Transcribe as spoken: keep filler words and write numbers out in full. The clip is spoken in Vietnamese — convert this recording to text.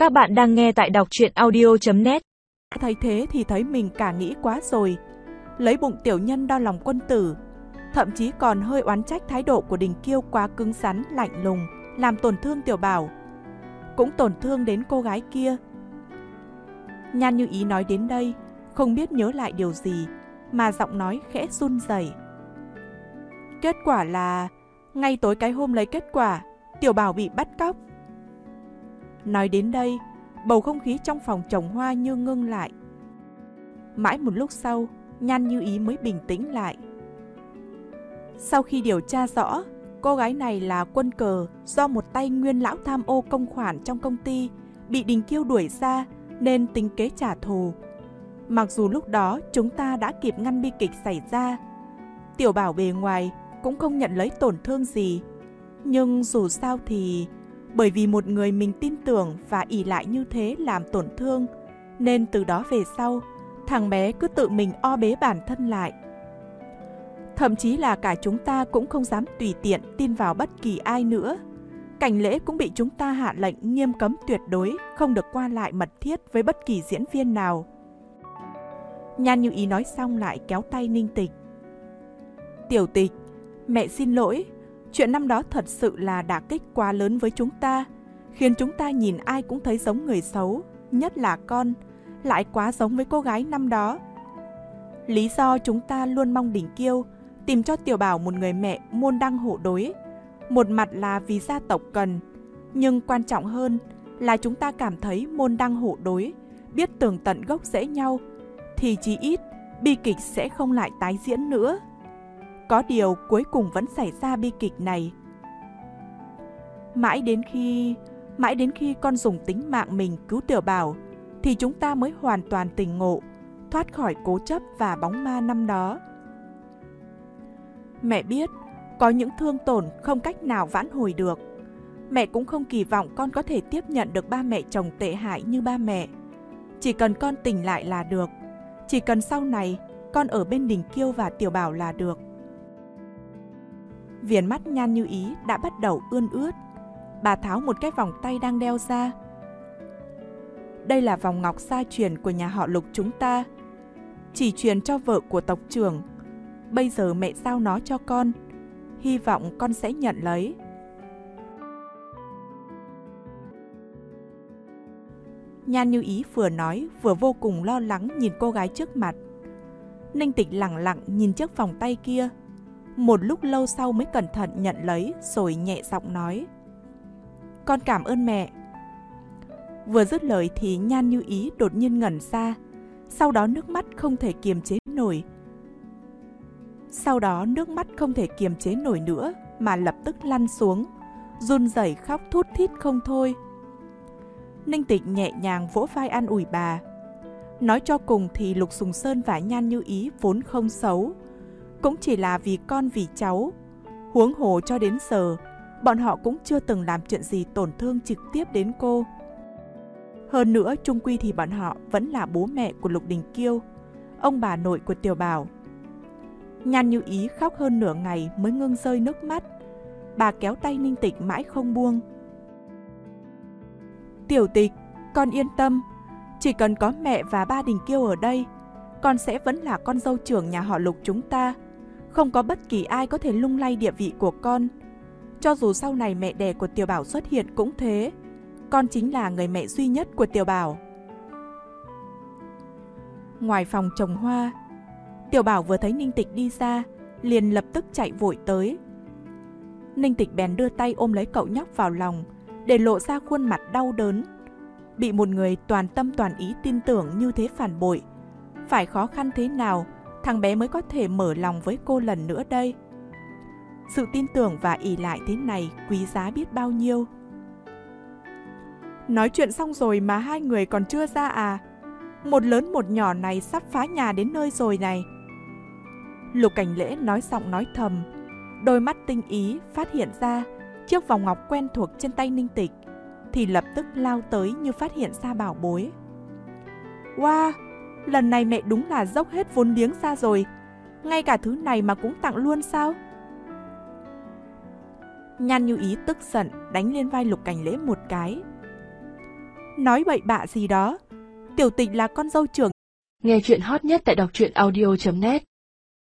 Các bạn đang nghe tại đọc truyện audio chấm net. Thấy thế thì thấy mình cả nghĩ quá rồi. Lấy bụng tiểu nhân đo lòng quân tử. Thậm chí còn hơi oán trách thái độ của Đình Kiêu quá cứng rắn, lạnh lùng, làm tổn thương Tiểu Bảo. Cũng tổn thương đến cô gái kia. Nhan Như Ý nói đến đây, không biết nhớ lại điều gì, mà giọng nói khẽ run rẩy. Kết quả là, ngay tối cái hôm lấy kết quả, Tiểu Bảo bị bắt cóc. Nói đến đây, bầu không khí trong phòng trồng hoa như ngưng lại. Mãi một lúc sau, Nhan Như Ý mới bình tĩnh lại. Sau khi điều tra rõ, cô gái này là quân cờ do một tay nguyên lão tham ô công khoản trong công ty, bị Đình Kiêu đuổi ra nên tính kế trả thù. Mặc dù lúc đó chúng ta đã kịp ngăn bi kịch xảy ra, Tiểu Bảo bề ngoài cũng không nhận lấy tổn thương gì. Nhưng dù sao thì bởi vì một người mình tin tưởng và ỷ lại như thế làm tổn thương, nên từ đó về sau, thằng bé cứ tự mình o bế bản thân lại. Thậm chí là cả chúng ta cũng không dám tùy tiện tin vào bất kỳ ai nữa. Cảnh Lễ cũng bị chúng ta hạ lệnh nghiêm cấm tuyệt đối, không được qua lại mật thiết với bất kỳ diễn viên nào. Nhan Như Ý nói xong lại kéo tay Ninh Tịch. Tiểu Tịch, mẹ xin lỗi. Chuyện năm đó thật sự là đả kích quá lớn với chúng ta, khiến chúng ta nhìn ai cũng thấy giống người xấu, nhất là con, lại quá giống với cô gái năm đó. Lý do chúng ta luôn mong Đình Kiêu tìm cho Tiểu Bảo một người mẹ môn đăng hộ đối, một mặt là vì gia tộc cần, nhưng quan trọng hơn là chúng ta cảm thấy môn đăng hộ đối biết tường tận gốc rễ nhau, thì chí ít bi kịch sẽ không lại tái diễn nữa. Có điều cuối cùng vẫn xảy ra bi kịch này. Mãi đến khi, mãi đến khi con dùng tính mạng mình cứu Tiểu Bảo, thì chúng ta mới hoàn toàn tỉnh ngộ, thoát khỏi cố chấp và bóng ma năm đó. Mẹ biết, có những thương tổn không cách nào vãn hồi được. Mẹ cũng không kỳ vọng con có thể tiếp nhận được ba mẹ chồng tệ hại như ba mẹ. Chỉ cần con tỉnh lại là được. Chỉ cần sau này con ở bên Đình Kiêu và Tiểu Bảo là được. Viền mắt Nhan Như Ý đã bắt đầu ươn ướt. Bà tháo một cái vòng tay đang đeo ra. Đây là vòng ngọc gia truyền của nhà họ Lục chúng ta, chỉ truyền cho vợ của tộc trưởng. Bây giờ mẹ giao nó cho con, hy vọng con sẽ nhận lấy. Nhan Như Ý vừa nói vừa vô cùng lo lắng nhìn cô gái trước mặt. Ninh Tịch lẳng lặng nhìn chiếc vòng tay kia. Một lúc lâu sau mới cẩn thận nhận lấy, rồi nhẹ giọng nói: Con cảm ơn mẹ. Vừa dứt lời thì Nhan Như Ý đột nhiên ngẩn ra. Sau đó nước mắt không thể kiềm chế nổi. Sau đó nước mắt không thể kiềm chế nổi nữa, mà lập tức lăn xuống, run rẩy khóc thút thít không thôi. Ninh Tịch nhẹ nhàng vỗ vai an ủi bà. Nói cho cùng thì Lục Sùng Sơn và Nhan Như Ý vốn không xấu, cũng chỉ là vì con vì cháu. Huống hồ cho đến giờ, bọn họ cũng chưa từng làm chuyện gì tổn thương trực tiếp đến cô. Hơn nữa, chung quy thì bọn họ vẫn là bố mẹ của Lục Đình Kiêu, ông bà nội của Tiểu Bảo. Nhan Như Ý khóc hơn nửa ngày mới ngưng rơi nước mắt. Bà kéo tay Ninh Tịch mãi không buông. Tiểu Tịch, con yên tâm. Chỉ cần có mẹ và ba Đình Kiêu ở đây, con sẽ vẫn là con dâu trưởng nhà họ Lục chúng ta. Không có bất kỳ ai có thể lung lay địa vị của con. Cho dù sau này mẹ đẻ của Tiểu Bảo xuất hiện cũng thế, con chính là người mẹ duy nhất của Tiểu Bảo. Ngoài phòng trồng hoa, Tiểu Bảo vừa thấy Ninh Tịch đi ra, liền lập tức chạy vội tới. Ninh Tịch bèn đưa tay ôm lấy cậu nhóc vào lòng, để lộ ra khuôn mặt đau đớn. Bị một người toàn tâm toàn ý tin tưởng như thế phản bội, phải khó khăn thế nào thằng bé mới có thể mở lòng với cô lần nữa đây. Sự tin tưởng và ỷ lại thế này quý giá biết bao nhiêu. Nói chuyện xong rồi mà hai người còn chưa ra à? Một lớn một nhỏ này sắp phá nhà đến nơi rồi này. Lục Cảnh Lễ nói giọng nói thầm, đôi mắt tinh ý phát hiện ra chiếc vòng ngọc quen thuộc trên tay Ninh Tịch, thì lập tức lao tới như phát hiện ra bảo bối. Wow, lần này mẹ đúng là dốc hết vốn liếng ra rồi. Ngay cả thứ này mà cũng tặng luôn sao? Nhan Như Ý tức giận đánh lên vai Lục Cảnh Lễ một cái. nói bậy bạ gì đó. Tiểu Tịch là con dâu trưởng. Nghe chuyện hot nhất tại đọc truyện audio chấm net.